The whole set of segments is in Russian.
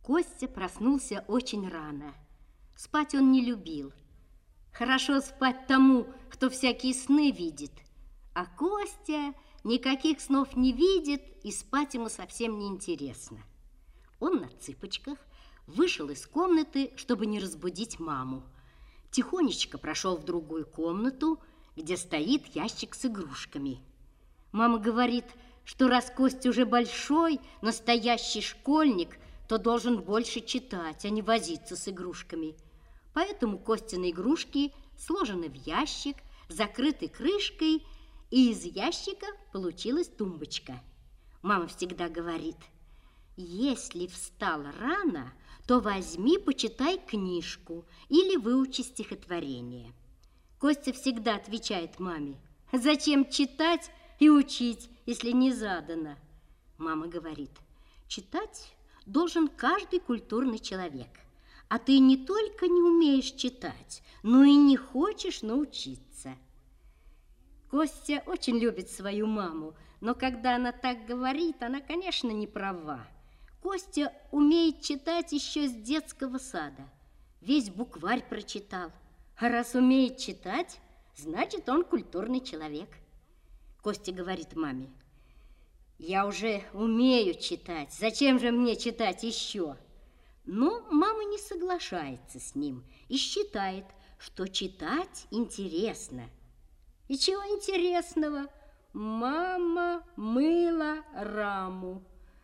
Костя проснулся очень рано. Спать он не любил. Хорошо спать тому, кто всякие сны видит. А Костя никаких снов не видит, и спать ему совсем не интересно. Он на цыпочках вышел из комнаты, чтобы не разбудить маму. Тихонечко прошел в другую комнату, где стоит ящик с игрушками. Мама говорит, что раз Костя уже большой, настоящий школьник, то должен больше читать, а не возиться с игрушками. Поэтому Костины игрушки сложены в ящик, закрыты крышкой, и из ящика получилась тумбочка. Мама всегда говорит: если встал рано, то возьми, почитай книжку или выучи стихотворение. Костя всегда отвечает маме: зачем читать и учить, если не задано? Мама говорит: читать должен каждый культурный человек. А ты не только не умеешь читать, но и не хочешь научиться. Костя очень любит свою маму, но когда она так говорит, она, конечно, не права. Костя умеет читать еще с детского сада. Весь букварь прочитал. А раз умеет читать, значит, он культурный человек. Костя говорит маме: я уже умею читать, зачем же мне читать еще? Но мама не соглашается с ним и считает, что читать интересно. И чего интересного? Мама мыла раму,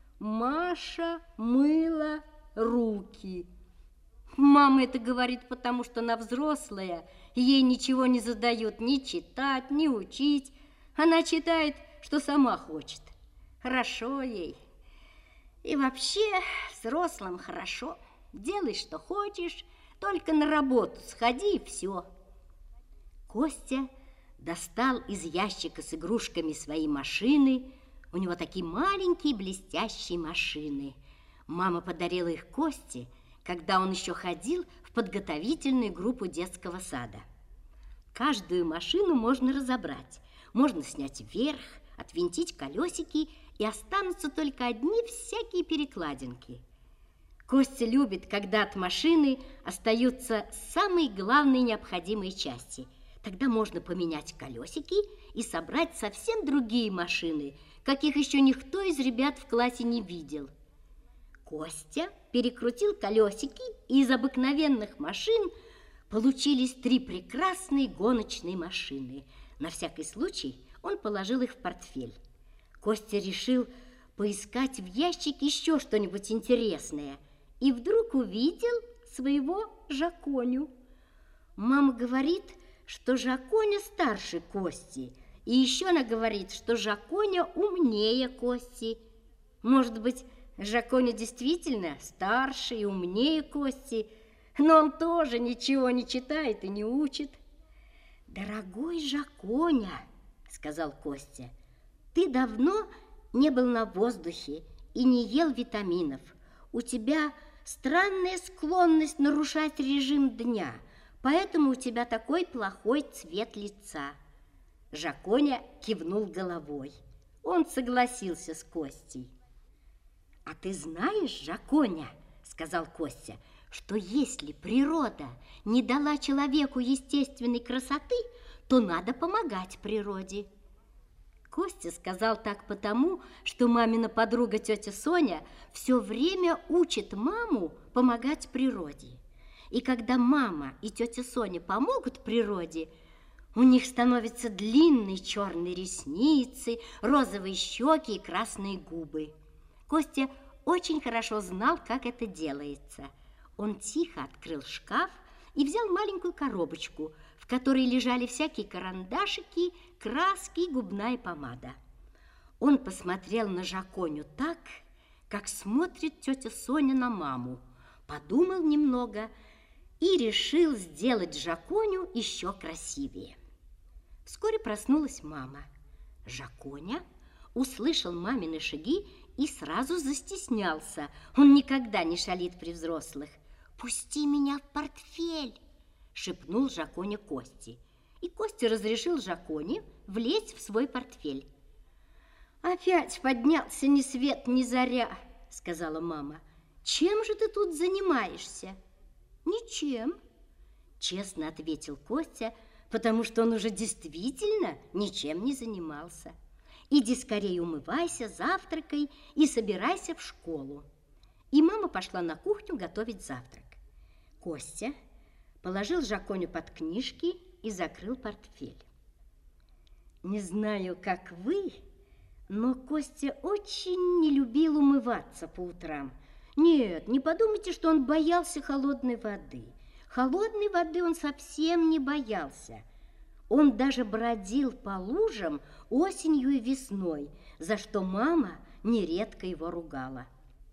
Маша мыла руки. Мама это говорит, потому что она взрослая, и ей ничего не задают ни читать, ни учить. Она читает, что сама хочет. Хорошо ей. И вообще взрослым хорошо. Делай, что хочешь, только на работу сходи, и все. Костя достал из ящика с игрушками свои машины. У него такие маленькие блестящие машины. Мама подарила их Косте, когда он еще ходил в подготовительную группу детского сада. Каждую машину можно разобрать. Можно снять вверх, отвинтить колесики, и останутся только одни всякие перекладинки. Костя любит, когда от машины остаются самые главные необходимые части. Тогда можно поменять колесики и собрать совсем другие машины, каких еще никто из ребят в классе не видел. Костя перекрутил колесики, и из обыкновенных машин получились 3 прекрасные гоночные машины. На всякий случай он положил их в портфель. Костя решил поискать в ящике еще что-нибудь интересное и вдруг увидел своего Жаконю. Мама говорит, что Жаконя старше Кости, и еще она говорит, что Жаконя умнее Кости. Может быть, Жаконя действительно старше и умнее Кости, но он тоже ничего не читает и не учит. «Дорогой Жаконя, — сказал Костя, — ты давно не был на воздухе и не ел витаминов. У тебя странная склонность нарушать режим дня, поэтому у тебя такой плохой цвет лица». Жаконя кивнул головой. Он согласился с Костей. «А ты знаешь, Жаконя, — сказал Костя, — что если природа не дала человеку естественной красоты, то надо помогать природе». Костя сказал так потому, что мамина подруга тетя Соня все время учит маму помогать природе. И когда мама и тетя Соня помогут природе, у них становятся длинные черные ресницы, розовые щеки и красные губы. Костя очень хорошо знал, как это делается. Он тихо открыл шкаф и взял маленькую коробочку, в которой лежали всякие карандашики, краски и губная помада. Он посмотрел на Жаконю так, как смотрит тетя Соня на маму, подумал немного и решил сделать Жаконю еще красивее. Вскоре проснулась мама. Жаконя услышал мамины шаги и сразу застеснялся. Он никогда не шалит при взрослых. «Пусти меня в портфель!» — шепнул Жаконя Косте. И Костя разрешил Жаконе влезть в свой портфель. «Опять поднялся ни свет ни заря», — сказала мама. чем же ты тут занимаешься? Ничем, честно ответил Костя, потому что он уже действительно ничем не занимался. Иди скорее умывайся, завтракай и собирайся в школу. И мама пошла на кухню готовить завтрак. Костя положил Жаконю под книжки и закрыл портфель. Не знаю, как вы, но Костя очень не любил умываться по утрам. Нет, не подумайте, что он боялся холодной воды. Холодной воды он совсем не боялся. Он даже бродил по лужам осенью и весной, за что мама нередко его ругала.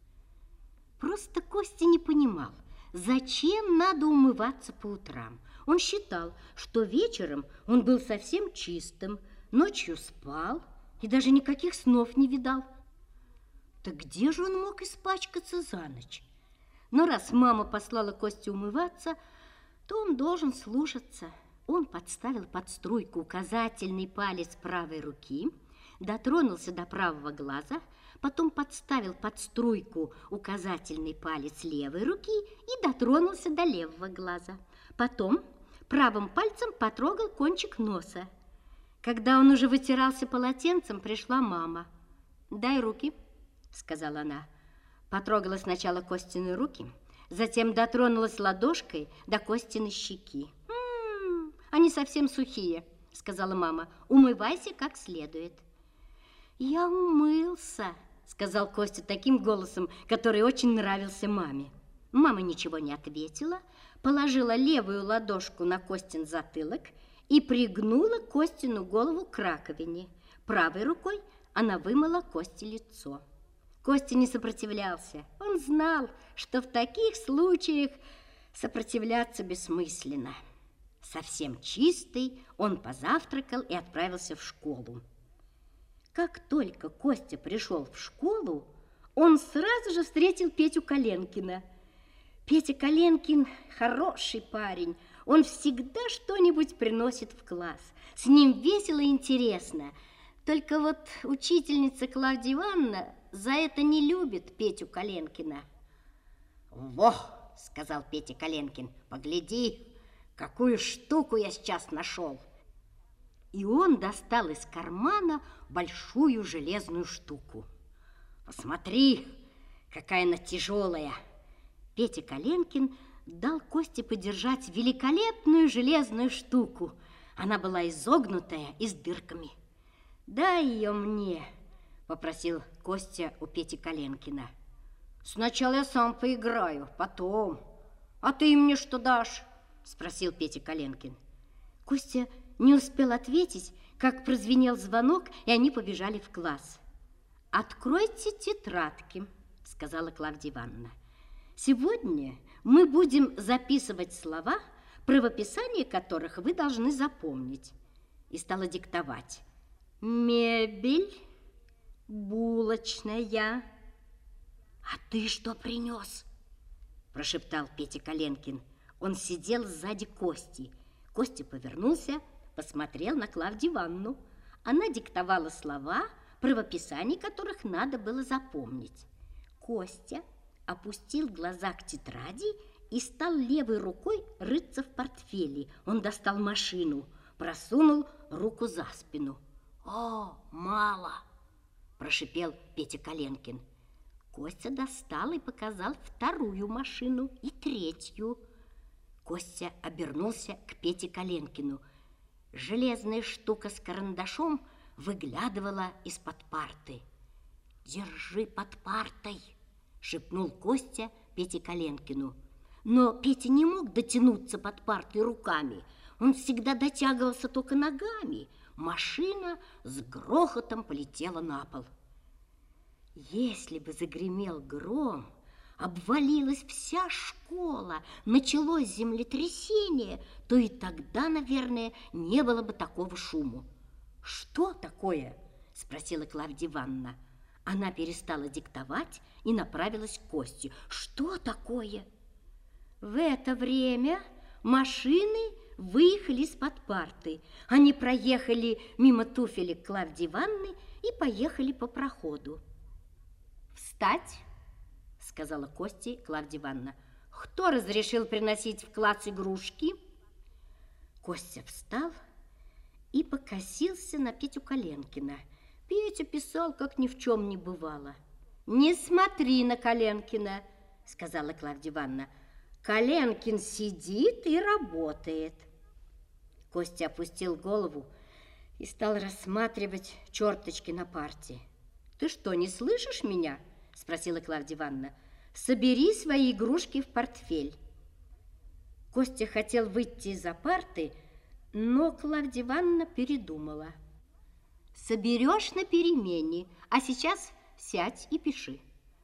Просто Костя не понимал, зачем надо умываться по утрам. Он считал, что вечером он был совсем чистым, ночью спал и даже никаких снов не видал. Так где же он мог испачкаться за ночь? Но раз мама послала Костю умываться, то он должен слушаться. Он подставил под струйку указательный палец правой руки, дотронулся до правого глаза, потом подставил под струйку указательный палец левой руки и дотронулся до левого глаза. Потом правым пальцем потрогал кончик носа. Когда он уже вытирался полотенцем, пришла мама. «Дай руки», — сказала она. Потрогала сначала Костины руки, затем дотронулась ладошкой до Костиной щеки. «Они совсем сухие», — сказала мама. «Умывайся как следует». «Я умылся», — сказал Костя таким голосом, который очень нравился маме. Мама ничего не ответила, положила левую ладошку на Костин затылок и пригнула Костину голову к раковине. Правой рукой она вымыла Косте лицо. Костя не сопротивлялся. Он знал, что в таких случаях сопротивляться бессмысленно. Совсем чистый, он позавтракал и отправился в школу. Как только Костя пришел в школу, он сразу же встретил Петю Коленкина. Петя Коленкин хороший парень, он всегда что-нибудь приносит в класс. С ним весело и интересно. Только вот учительница Клавдия Ивановна за это не любит Петю Коленкина. «Во!» — сказал Петя Коленкин. «Погляди, какую штуку я сейчас нашел!» И он достал из кармана большую железную штуку. «Посмотри, какая она тяжелая!» Петя Коленкин дал Косте подержать великолепную железную штуку. Она была изогнутая и с дырками. «Дай ее мне», — попросил Костя у Пети Коленкина. «Сначала я сам поиграю, потом. А ты мне что дашь?» — спросил Петя Коленкин. Костя не успел ответить, как прозвенел звонок, и они побежали в класс. «Откройте тетрадки», — сказала Клавдия Ивановна. «Сегодня мы будем записывать слова, правописание которых вы должны запомнить». И стала диктовать. «Мебель, булочная». «А ты что принес?» – прошептал Петя Коленкин. Он сидел сзади Кости. Костя повернулся, посмотрел на Клавдию Ивановну. Она диктовала слова, правописание которых надо было запомнить. Костя опустил глаза к тетради и стал левой рукой рыться в портфеле. Он достал машину, просунул руку за спину. «О, мало!» – прошипел Петя Коленкин. Костя достал и показал вторую машину и третью. Костя обернулся к Пете Коленкину. Железная штука с карандашом выглядывала из-под парты. «Держи под партой!» – шепнул Костя Пете Коленкину. Но Петя не мог дотянуться под партой руками. Он всегда дотягивался только ногами. Машина с грохотом полетела на пол. Если бы загремел гром, обвалилась вся школа, началось землетрясение, то и тогда, наверное, не было бы такого шума. «Что такое?» – спросила Клавдия Ивановна. Она перестала диктовать и направилась к Косте. «Что такое?» В это время машины выехали из-под парты. Они проехали мимо туфелек Клавдии Ивановны и поехали по проходу. «Встать!» – сказала Косте Клавдия Ивановна. Кто разрешил приносить в класс игрушки? Костя встал и покосился на Петю Коленкина. Петя писал, как ни в чем не бывало. «Не смотри на Коленкина», — сказала Клавдия Ивановна. «Коленкин сидит и работает». Костя опустил голову и стал рассматривать черточки на парте. «Ты что, не слышишь меня?» — спросила Клавдия Ивановна. «Собери свои игрушки в портфель». Костя хотел выйти из-за парты, но Клавдия Ивановна передумала. «Соберешь на перемене, а сейчас сядь и пиши».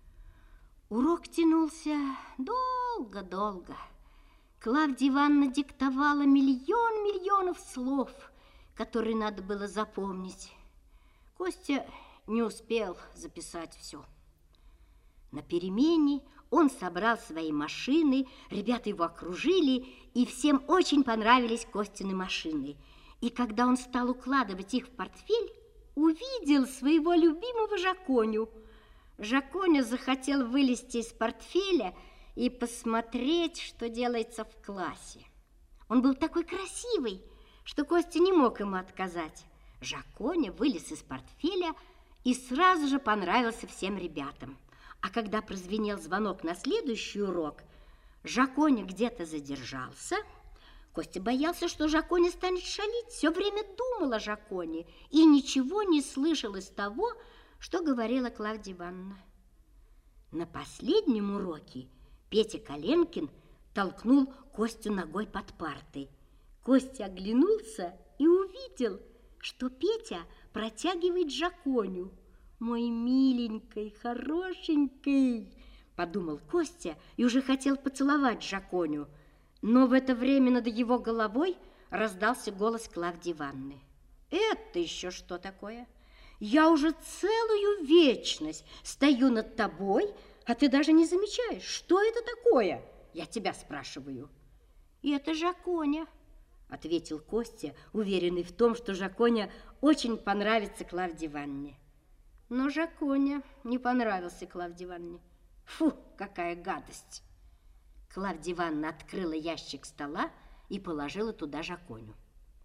Урок тянулся долго-долго. Клавдия Ивановна диктовала миллионов слов, которые надо было запомнить. Костя не успел записать все. На перемене он собрал свои машины, ребята его окружили, и всем очень понравились Костины машины. И когда он стал укладывать их в портфель, увидел своего любимого Жаконю. Жаконя захотел вылезти из портфеля и посмотреть, что делается в классе. Он был такой красивый, что Костя не мог ему отказать. Жаконя вылез из портфеля и сразу же понравился всем ребятам. А когда прозвенел звонок на следующий урок, Жаконя где-то задержался. Костя боялся, что Жаконя станет шалить, все время думал о Жаконе и ничего не слышал из того, что говорила Клавдия Ивановна. На последнем уроке Петя Коленкин толкнул Костю ногой под партой. Костя оглянулся и увидел, что Петя протягивает Жаконю. «Мой миленький, хорошенький», – подумал Костя и уже хотел поцеловать Жаконю. Но в это время над его головой раздался голос Клавдии Ивановны. «Это еще что такое? Я уже целую вечность стою над тобой, а ты даже не замечаешь, что это такое? Я тебя спрашиваю». «И это Жаконя», – ответил Костя, уверенный в том, что Жаконя очень понравится Клавдии Ивановне. Но Жаконя не понравился Клавдии Ивановне. Фу, какая гадость! Клавдия Ивановна открыла ящик стола и положила туда Жаконю.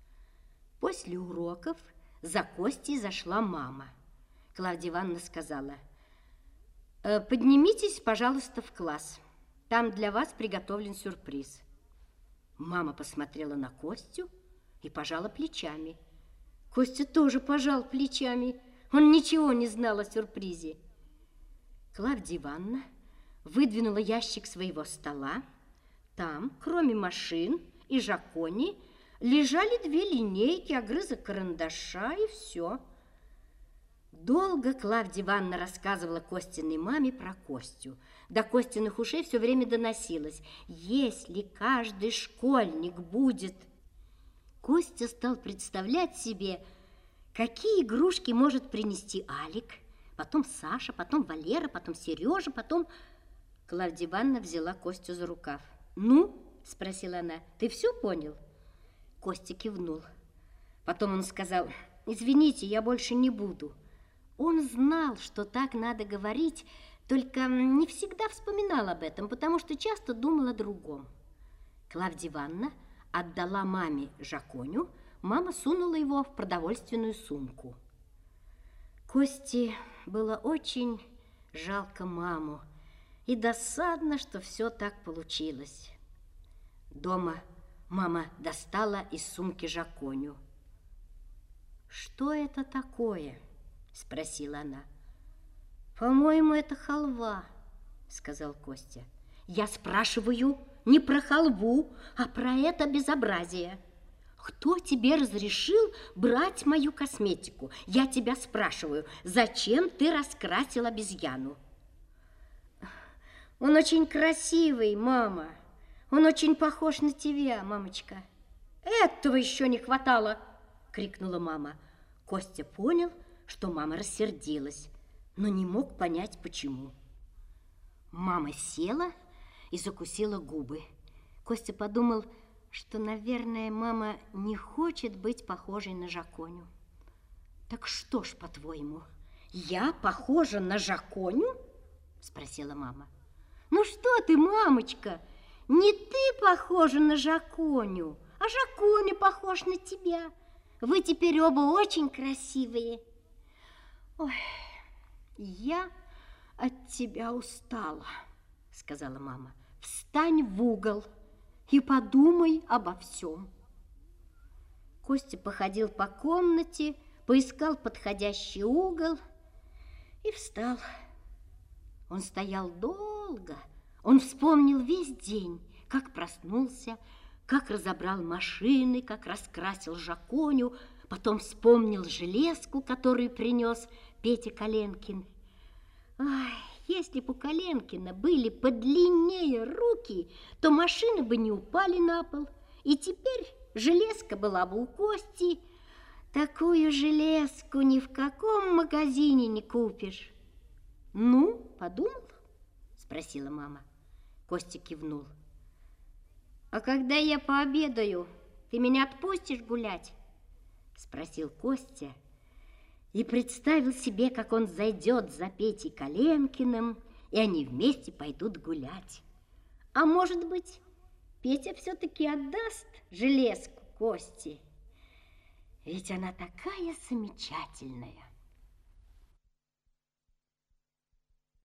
После уроков за Костей зашла мама. Клавдия Ивановна сказала: «Поднимитесь, пожалуйста, в класс. Там для вас приготовлен сюрприз». Мама посмотрела на Костю и пожала плечами. Костя тоже пожал плечами. Он ничего не знал о сюрпризе. Клавдия Ивановна выдвинула ящик своего стола. Там, кроме машин и Жакони, лежали 2 линейки, огрызок карандаша и все. Долго Клавдия Ивановна рассказывала Костиной маме про Костю. До Костиных ушей все время доносилось: если каждый школьник будет... Костя стал представлять себе, какие игрушки может принести Алик, потом Саша, потом Валера, потом Сережа, потом... Клавдия Ивановна взяла Костю за рукав. «Ну?» – спросила она. «Ты все понял?» Костя кивнул. Потом он сказал: «Извините, я больше не буду». Он знал, что так надо говорить, только не всегда вспоминал об этом, потому что часто думал о другом. Клавдия Ивановна отдала маме Жаконю, мама сунула его в продовольственную сумку. Косте было очень жалко маму и досадно, что все так получилось. Дома мама достала из сумки Жаконю. «Что это такое?» – спросила она. «По-моему, это халва», – сказал Костя. «Я спрашиваю не про халву, а про это безобразие. Кто тебе разрешил брать мою косметику? Я тебя спрашиваю, зачем ты раскрасил обезьяну?» «Он очень красивый, мама. Он очень похож на тебя, мамочка». «Этого еще не хватало!» – крикнула мама. Костя понял, что мама рассердилась, но не мог понять, почему. Мама села и закусила губы. Костя подумал, что, наверное, мама не хочет быть похожей на Жаконю. «Так что ж, по-твоему, я похожа на Жаконю?» – спросила мама. Ну что ты, мамочка, не ты похожа на Жаконю, а Жаконя похож на тебя. Вы теперь оба очень красивые. Ой, я от тебя устала, сказала мама. Встань в угол и подумай обо всем. Костя походил по комнате, поискал подходящий угол и встал. Он стоял долго, он вспомнил весь день, как проснулся, как разобрал машины, как раскрасил Жаконю, потом вспомнил железку, которую принес Петя Коленкин. Ай, если бы у Коленкина были подлиннее руки, то машины бы не упали на пол, и теперь железка была бы у Кости. Такую железку ни в каком магазине не купишь. Ну, подумал? Спросила мама. Костя кивнул. А когда я пообедаю, ты меня отпустишь гулять? Спросил Костя и представил себе, как он зайдет за Петей Коленкиным, и они вместе пойдут гулять. А может быть, Петя все-таки отдаст железку Косте? Ведь она такая замечательная.